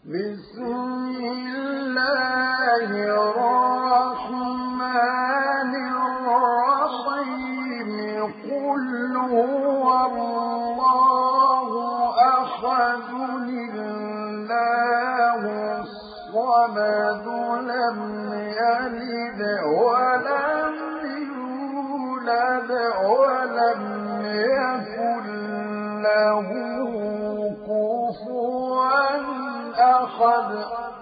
بسم الله الرحمن الرحيم قل هو الله أحد الله الصمد لم يلد ولم يولد ولم يكن له كفوا أحد